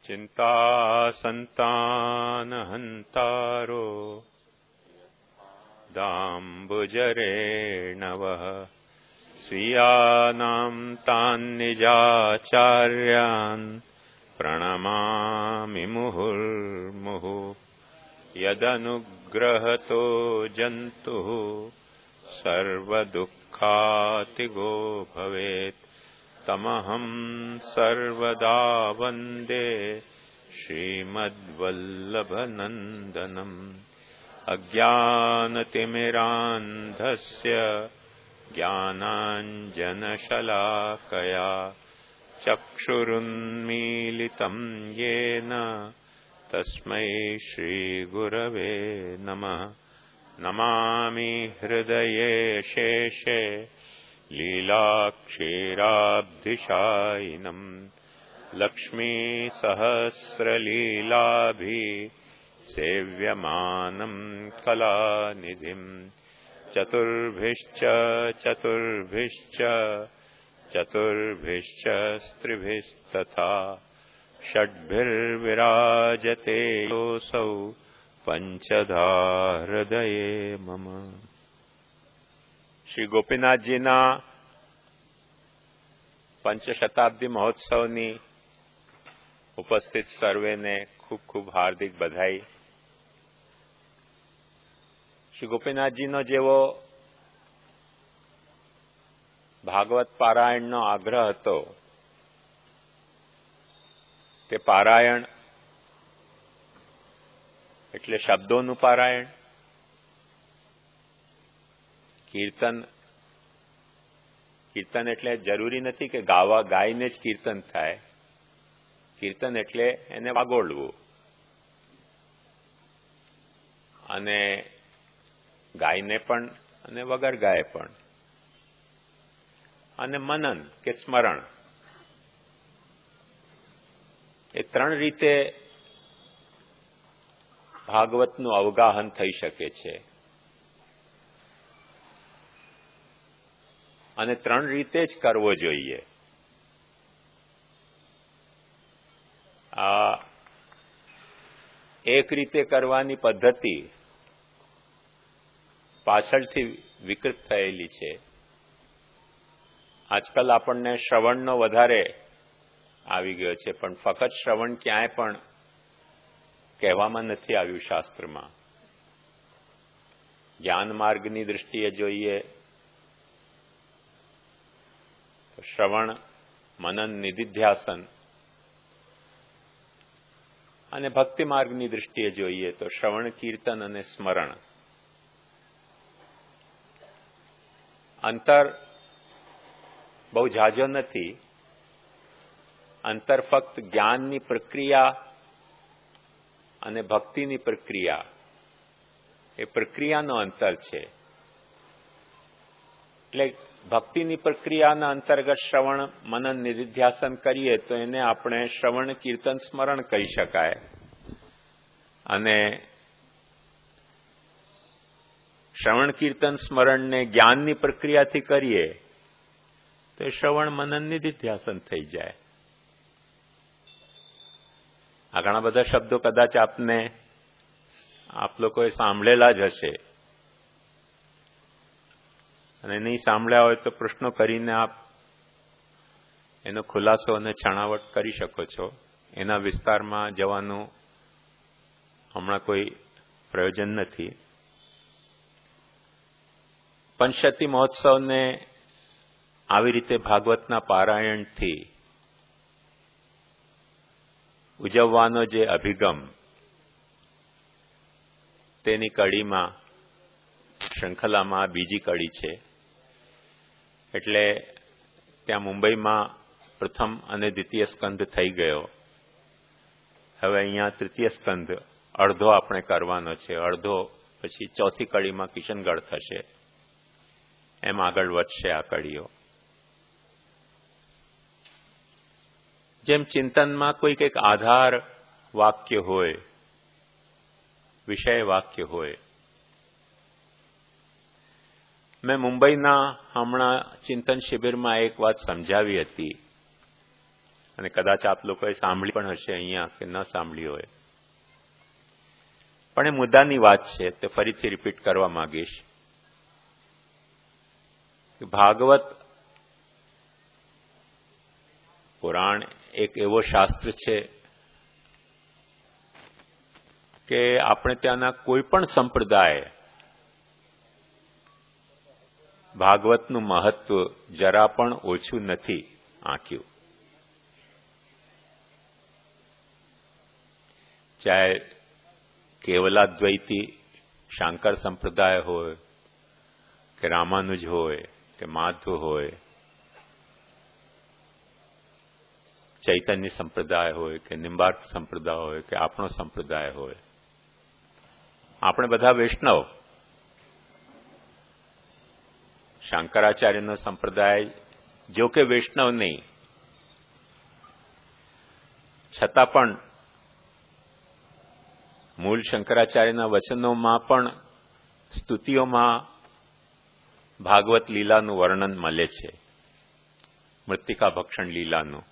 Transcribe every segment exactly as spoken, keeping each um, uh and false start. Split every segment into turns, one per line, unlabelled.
चिंता संतान हंतारो दाम्बुजरेणवः स्वीयानां तान् निजाचार्यान् प्रणमामि मुहुर्मुहुः यदनुग्रहतो जन्तुः सर्वदुःखातिगो भवेत् तमहं सर्वदा वन्दे श्रीमद्वल्लभनन्दनम् अज्ञानतिमिरान्धस्य ज्ञानाञ्जनशलाकया चक्षुरुन्मीलितं येन तस्मै श्रीगुरवे नमः। नमामि हृदये शेषे लीलाक्षीराब्धिशायिनम् लक्ष्मीसहस्रलीलाभि सेव्यमानं कलानिधिम् चतुर्भिश्च चतुर्भिश्च चतुर्भिश्च स्त्रिभिस्तथा षड्भिर्विराजते योऽसौ पंचधा हृदये मम। श्री गोपीनाथजीना पंचशताब्दी महोत्सवनी उपस्थित सर्वेने खूब खूब हार्दिक बधाई। श्री गोपीनाथजीनो जेवो भागवत पारायणનો આગ્રહ હતો તે પારાયણ એટલે શબ્દોનું પારાયણ, કીર્તન કીર્તન એટલે જરૂરી નથી કે ગાવા ગાઈને જ કીર્તન થાય. કીર્તન એટલે એને વાગોળવું અને ગાઈને પણ અને વગર ગાય પણ, અને મનન કે સ્મરણ, એ ત્રણ રીતે ભાગવતનું અવગાહન થઈ શકે છે. અને ત્રણ રીતે જ કરવો જોઈએ. આ એક રીતે કરવાની પદ્ધતિ પાછળથી વિકૃત થયેલી છે. આજકાલ આપણને શ્રવણનો વધારે આવી ગયો છે, પણ ફક્ત શ્રવણ ક્યાંય પણ કહેવામાં નથી આવ્યું શાસ્ત્રમાં. જ્ઞાન માર્ગની દૃષ્ટિએ જોઈએ તો શ્રવણ, મનન, નિધિધ્યાસન, અને ભક્તિ માર્ગની દૃષ્ટિએ જોઈએ તો શ્રવણ, કીર્તન અને સ્મરણ. અંતર બહુ ઝાઝો નથી. અંતર ફક્ત જ્ઞાનની પ્રક્રિયા અને ભક્તિની પ્રક્રિયા, એ પ્રક્રિયાનો અંતર છે. એટલે ભક્તિની પ્રક્રિયાના અંતર્ગત શ્રવણ, મનન, નિધિધ્યાસન કરીએ તો એને આપણે શ્રવણ, કીર્તન, સ્મરણ કહી શકાય. અને શ્રવણ, કીર્તન, સ્મરણને જ્ઞાનની પ્રક્રિયાથી કરીએ તો શ્રવણ, મનન, નિધિધ્યાસન થઈ જાય. આ ઘણા બધા શબ્દો કદાચ આપને આપ લોકોએ સાંભળેલા જ હશે, અને નહીં સાંભળ્યા હોય તો પ્રશ્નો કરીને આપ એનો ખુલાસો અને છણાવટ કરી શકો છો. એના વિસ્તારમાં જવાનું હમણાં કોઈ પ્રયોજન નથી. પંચશતી મહોત્સવને આવી રીતે ભાગવતના પારાયણથી ઉજવવાનો જે અભિગમ, તેની કડીમાં, શૃંખલામાં બીજી કડી છે. એટલે ત્યાં મુંબઈમાં પ્રથમ અને દ્વિતીય સ્કંદ થઈ ગયો. હવે અહીંયા તૃતીય સ્કંદ અડધો આપણે કરવાનો છે. અડધો પછી ચોથી કડીમાં કિશનગઢ થશે. એમ આગળ વધશે આ કડીઓ. જેમ ચિંતનમાં કોઈક એક આધાર વાક્ય હોય, વિષય વાક્ય હોય. મેં મુંબઈના હમણાં ચિંતન શિબિરમાં એક વાત સમજાવી હતી અને કદાચ આપ લોકોએ સાંભળી પણ હશે અહીંયા કે ન સાંભળી હોય, પણ એ મુદ્દાની વાત છે તે ફરીથી રિપીટ કરવા માંગીશ કે ભાગવત પુરાણ એક એવો શાસ્ત્ર છે કે આપણે ત્યાંના કોઈ પણ સંપ્રદાય ભાગવતનું મહત્વ જરા પણ ઓછું નથી આંક્યું. ચાહે કેવલાદ્વૈતી શાંકર સંપ્રદાય હોય કે રામાનુજ હોય કે માધવ હોય, ચૈતન્ય સંપ્રદાય હોય કે નિમ્બાર્ક સંપ્રદાય હોય કે આપણો સંપ્રદાય હોય, આપણે બધા વૈષ્ણવ. શંકરાચાર્યનો સંપ્રદાય જો કે વૈષ્ણવ નહીં, છતાં પણ મૂળ શંકરાચાર્યના વચનોમાં પણ સ્તુતિઓમાં ભાગવત લીલાનું વર્ણન મળે છે, મૃત્તિકા ભક્ષણ લીલાનું.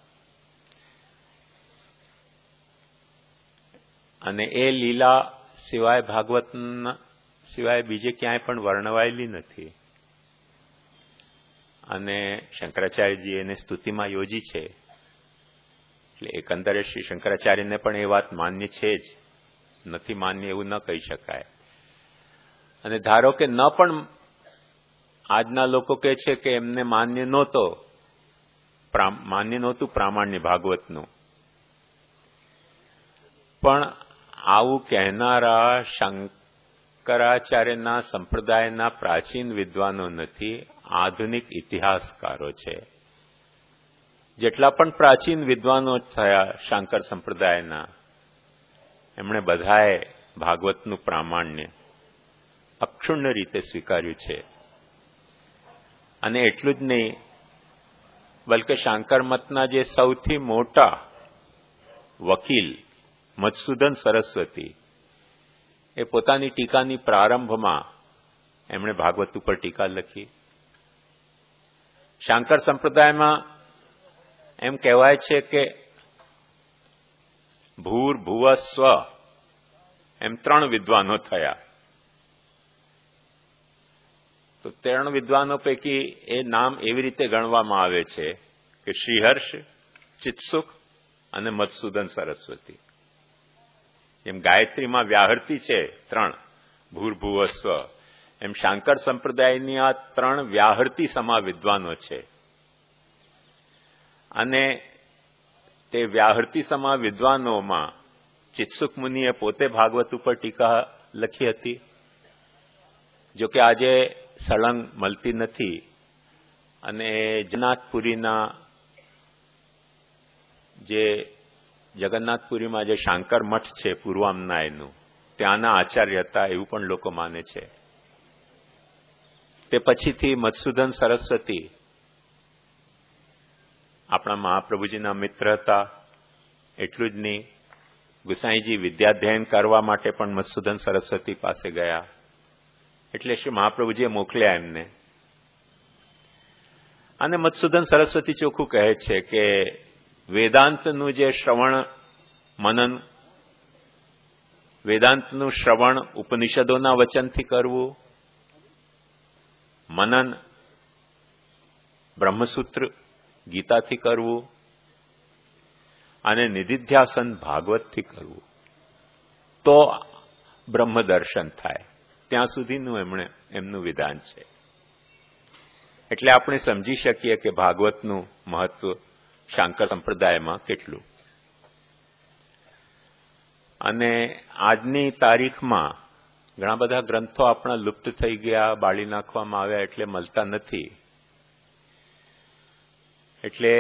અને એ લીલા સિવાય ભાગવત સિવાય બીજે ક્યાંય પણ વર્ણવાયેલી નથી. અને શંકરાચાર્યજી એને સ્તુતિમાં યોજી છે, એટલે એકંદરે શ્રી શંકરાચાર્યને પણ એ વાત માન્ય છે જ, નથી માન્ય એવું ન કહી શકાય. અને ધારો કે ન પણ આજના લોકો કહે છે કે એમને માન્ય નહોતો, માન્ય નહોતું પ્રામાણ્ય ભાગવતનું, પણ આવું કહેનારા શંકરાચાર્યના સંપ્રદાયના પ્રાચીન વિદ્વાનો નથી, આધુનિક ઇતિહાસકારો છે. જેટલા પણ પ્રાચીન વિદ્વાનો થયા શાંકર સંપ્રદાયના, એમણે બધાએ ભાગવતનું પ્રામાણ્ય અક્ષુણ્ણ રીતે સ્વીકાર્યું છે. અને એટલું જ નહીં, બલકે શાંકર મતના જે સૌથી મોટા વકીલ મધુસૂદન સરસ્વતી, એ પોતાની ટીકાની પ્રારંભમાં એમણે ભાગવત ઉપર ટીકા લખી. શાંકર સંપ્રદાયમાં એમ કહેવાય છે કે ભૂર ભુવ સ્વ એમ ત્રણ વિદ્વાનો થયા. તો ત્રણ વિદ્વાનો પૈકી એ નામ એવી રીતે ગણવામાં આવે છે કે શ્રીહર્ષ, ચિત્સુખ અને મધુસૂદન સરસ્વતી. જેમ ગાયત્રીમાં વ્યાહૃતિ છે ત્રણ, ભૂર ભુવ સ્વ, એમ શાંકર સંપ્રદાયની આ ત્રણ વ્યાહૃતિ સમા વિદ્વાનો છે. અને તે વ્યાહૃતિ સમા વિદ્વાનોમાં ચિત્સુખ મુનિએ પોતે ભાગવત ઉપર ટીકા લખી હતી, જો કે આજે સળંગ મળતી નથી. અને જગન્નાથપુરીના જે જગન્નાથપુરીમાં જે શાંકર મઠ છે પૂર્વામના, એનું ત્યાંના આચાર્ય હતા એવું પણ લોકો માને છે. તે પછીથી મધુસૂદન સરસ્વતી આપણા મહાપ્રભુજીના મિત્ર હતા. એટલું જ નહીં, ગુસાઈજી વિદ્યાધ્યયન કરવા માટે પણ મધુસૂદન સરસ્વતી પાસે ગયા, એટલે શ્રી મહાપ્રભુજીએ મોકલ્યા એમને. અને મધુસૂદન સરસ્વતી ચોખ્ખું કહે છે કે વેદાંતનું જે શ્રવણ મનન, વેદાંતનું શ્રવણ ઉપનિષદોના વચનથી કરવું, મનન બ્રહ્મસૂત્ર ગીતાથી કરવું, અને નિધિધ્યાસન ભાગવતથી કરવું, તો બ્રહ્મદર્શન થાય. ત્યાં સુધીનું એમણે એમનું વિધાન છે. એટલે આપણે સમજી શકીએ કે ભાગવતનું મહત્વ શાંકર સંપ્રદાયમાં કેટલું. અને આજની તારીખમાં ઘણા બધા ગ્રંથો આપણા લુપ્ત થઈ ગયા, બાળી નાખવામાં આવ્યા, એટલે મળતા નથી. એટલે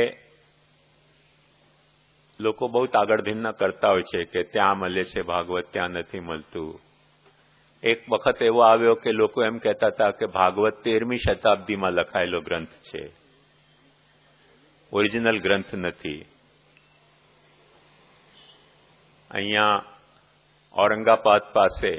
લોકો બહુ તાગડધીનના કરતા હોય છે કે ત્યાં મળે છે ભાગવત, ત્યાં નથી મળતું. એક વખત એવો આવ્યો કે લોકો એમ કહેતા હતા કે ભાગવત તેરમી શતાબ્દીમાં લખાયેલો ગ્રંથ છે, ઓરિજિનલ ગ્રંથ નથી. અહીંયા ઔરંગાબાદ પાસે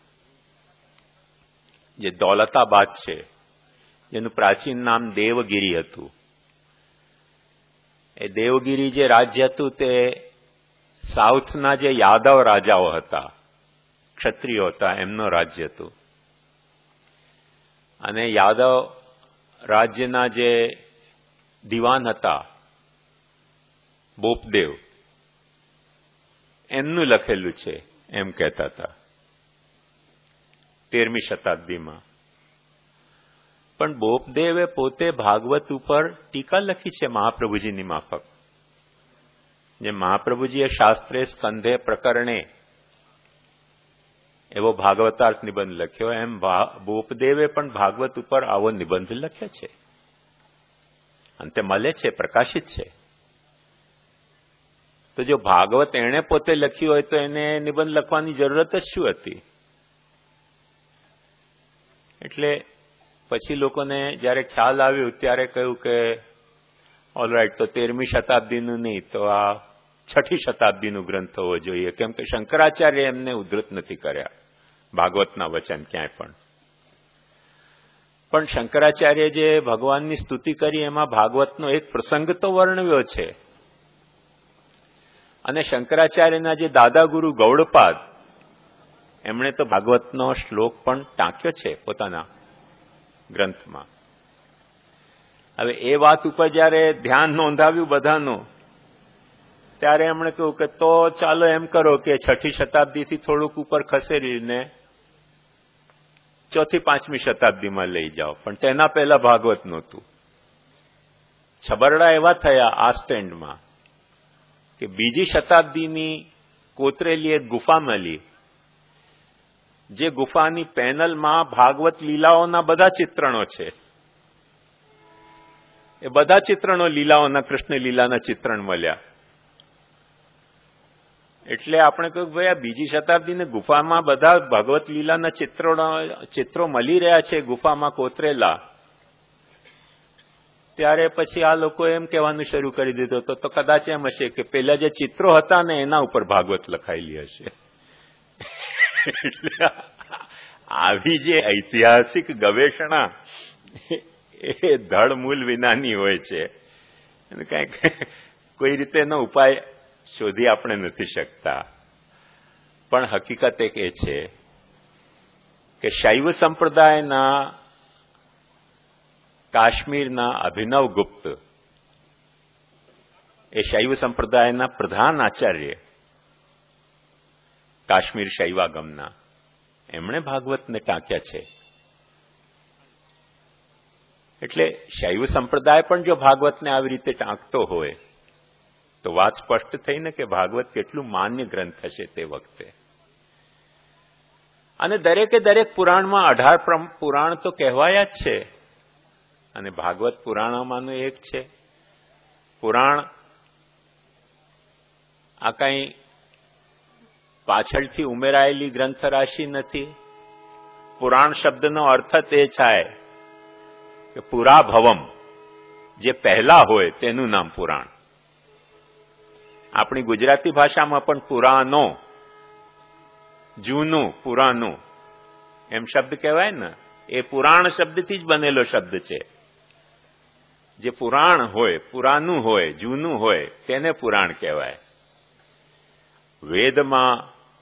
જે દૌલતાબાદ છે, જેનું પ્રાચીન નામ દેવગીરી હતું, એ દેવગીરી જે રાજ્ય હતું તે સાઉથના જે યાદવ રાજાઓ હતા, ક્ષત્રિયો હતા, એમનું રાજ્ય હતું. અને યાદવ રાજ્યના જે દિવાન હતા બોપદેવ, એમનું લખેલું છે એમ કહેતા હતા તેરમી શતાબ્દીમાં. પણ બોપદેવે પોતે ભાગવત ઉપર ટીકા લખી છે મહાપ્રભુજીની માફક. જે મહાપ્રભુજીએ શાસ્ત્રે સ્કંધે પ્રકરણે એવો ભાગવતાર્થ નિબંધ લખ્યો, એમ બોપદેવે પણ ભાગવત ઉપર આવો નિબંધ લખ્યો છે. અને તે મળે છે, પ્રકાશિત છે. તો જો ભાગવત એણે પોતે લખ્યું હોય તો એને નિબંધ લખવાની જરૂરત જ શું હતી? એટલે પછી લોકોને જયારે ખ્યાલ આવ્યું ત્યારે કહ્યું કે ઓલરાઈટ, તો તેરમી શતાબ્દીનું નહીં તો આ છઠ્ઠી શતાબ્દીનું ગ્રંથ હોવો જોઈએ, કેમ કે શંકરાચાર્ય એમને ઉદ્ધૃત નથી કર્યા ભાગવતના વચન ક્યાંય પણ. પણ શંકરાચાર્ય જે ભગવાનની સ્તુતિ કરી એમાં ભાગવતનો એક પ્રસંગ તો વર્ણવ્યો છે. અને શંકરાચાર્યના જે દાદા ગુરુ ગૌડપાદ, એમણે તો ભાગવતનો શ્લોક પણ ટાંક્યો છે પોતાના ગ્રંથમાં. હવે એ વાત ઉપર જયારે ધ્યાન નોંધાવ્યું બધાનું, ત્યારે એમણે કહ્યું કે તો ચાલો એમ કરો કે છઠ્ઠી શતાબ્દીથી થોડુંક ઉપર ખસેડીને ચોથી પાંચમી શતાબ્દીમાં લઈ જાઓ. પણ તેના પહેલા ભાગવત નહોતું. છબરડા એવા થયા આ સ્ટેન્ડમાં કે બીજી શતાબ્દીની કોતરેલી એક ગુફા મળી, જે ગુફાની પેનલમાં ભાગવત લીલાઓના બધા ચિત્રણો છે. એ બધા ચિત્રણો લીલાઓના, કૃષ્ણ લીલાના ચિત્રણ મળ્યા. એટલે આપણે કહ્યું ભાઈ આ બીજી શતાબ્દીની ગુફામાં બધા ભગવત લીલાના ચિત્રો ચિત્રો મળી રહ્યા છે ગુફામાં કોતરેલા. ત્યારે પછી આ લોકો એમ કહેવાનું શરૂ કરી દીધું તો તો કદાચ એમ હશે કે પેલા જે ચિત્રો હતા ને એના ઉપર ભાગવત લખાયેલી હશે. એટલે આવી જે ઐતિહાસિક ગવેષણા એ ધડમૂલ વિનાની હોય છે. અને કંઈક કોઈ રીતે એનો ઉપાય શોધી આપણે નથી શકતા. પણ હકીકત એક એ છે કે શૈવ સંપ્રદાયના કાશ્મીરના અભિનવ ગુપ્ત, એ શૈવ સંપ્રદાયના પ્રધાન આચાર્ય કાશ્મીર શૈવાગમના, એમણે ભાગવતને ટાંક્યા છે. એટલે શૈવ સંપ્રદાય પણ જો ભાગવતને આવી રીતે ટાંકતો હોય તો વાત સ્પષ્ટ થઈ ને કે ભાગવત કેટલું માન્ય ગ્રંથ હશે તે વખતે. અને દરેકે દરેક પુરાણમાં અઢાર પુરાણ તો કહેવાયા જ છે, અને ભાગવત પુરાણોમાંનું એક છે. પુરાણ આ કંઈ પાછળથી ઉમેરાયેલી ગ્રંથ રાશિ નથી. પુરાણ શબ્દનો અર્થ તે થાય કે પુરા ભવમ, જે પહેલા હોય તેનું નામ પુરાણ. આપણી ગુજરાતી ભાષામાં પણ પુરાનો, જૂનું, પુરાનું એમ શબ્દ કહેવાય ને, એ પુરાણ શબ્દથી જ બનેલો શબ્દ છે. જે પુરાણ હોય, પુરાનું હોય, જૂનું હોય તેને પુરાણ કહેવાય. વેદમાં,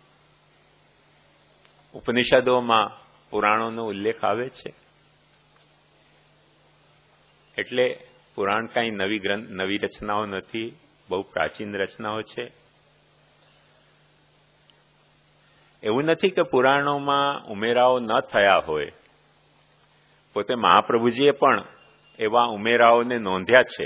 ઉપનિષદોમાં પુરાણોનો ઉલ્લેખ આવે છે. એટલે પુરાણ કાંઈ નવી ગ્રંથ, નવી રચનાઓ નથી, બહુ પ્રાચીન રચનાઓ છે. એવું નથી કે પુરાણોમાં ઉમેરાઓ ન થયા હોય. પોતે મહાપ્રભુજીએ પણ એવા ઉમેરાઓને નોંધ્યા છે.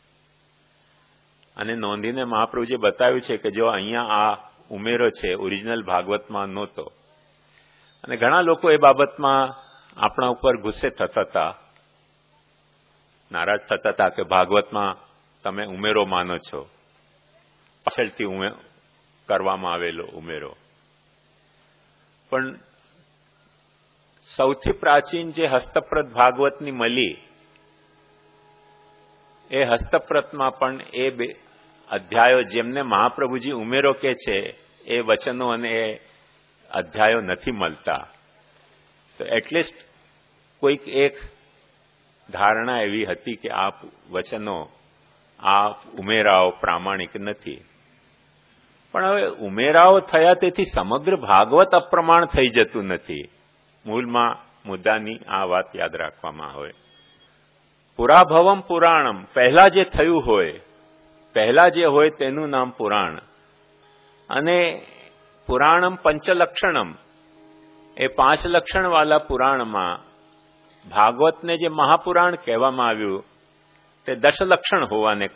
અને નોંધીને મહાપ્રભુજીએ બતાવ્યું છે કે જો અહીંયા આ ઉમેરો છે ઓરિજિનલ ભાગવતમાં નહોતો. અને ઘણા લોકો એ બાબતમાં આપણા ઉપર ગુસ્સે થતા હતા, નારાજ થતા હતા કે ભાગવતમાં તમે ઉમેરો માનો છો, પાછળથી કરવામાં આવેલો ઉમેરો. પણ સૌથી પ્રાચીન જે હસ્તપ્રત ભાગવતની મળી, એ હસ્તપ્રતમાં પણ એ બે અધ્યાયો જેમને મહાપ્રભુજી ઉમેરો કે છે એ વચનો અને એ અધ્યાયો નથી મળતા. તો એટલીસ્ટ કોઈક એક ધારણા એવી હતી કે આ વચનો આ ઉમેરાઓ પ્રામાણિક નથી. પણ હવે ઉમેરાઓ થયા તેથી સમગ્ર ભાગવત અપ્રમાણ થઈ જતું નથી. મૂળમાં મુદ્દાની આ વાત યાદ રાખવામાં આવે. પુરાભવમ પુરાણમ, પહેલા જે થયું હોય, પહેલા જે હોય તેનું નામ પુરાણ. અને પુરાણમ પંચલક્ષણમ, એ પાંચ લક્ષણવાળા પુરાણમાં ભાગવતને જે મહાપુરાણ કહેવામાં આવ્યું તે દશલક્ષણ હોવાને